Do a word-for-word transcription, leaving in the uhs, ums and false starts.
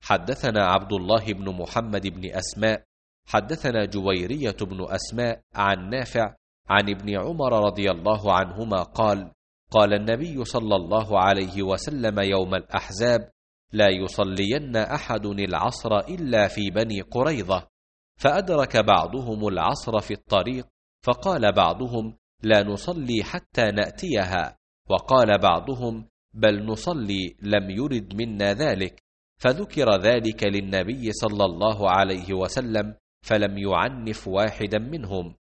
حدثنا عبد الله بن محمد بن أسماء حدثنا جويرية بن أسماء عن نافع عن ابن عمر رضي الله عنهما قال: قال النبي صلى الله عليه وسلم يوم الأحزاب: لا يصلين أحد العصر إلا في بني قريظة. فأدرك بعضهم العصر في الطريق، فقال بعضهم: لا نصلي حتى نأتيها، وقال بعضهم: بل نصلي، لم يرد منا ذلك. فذكر ذلك للنبي صلى الله عليه وسلم، فلم يعنف واحدا منهم.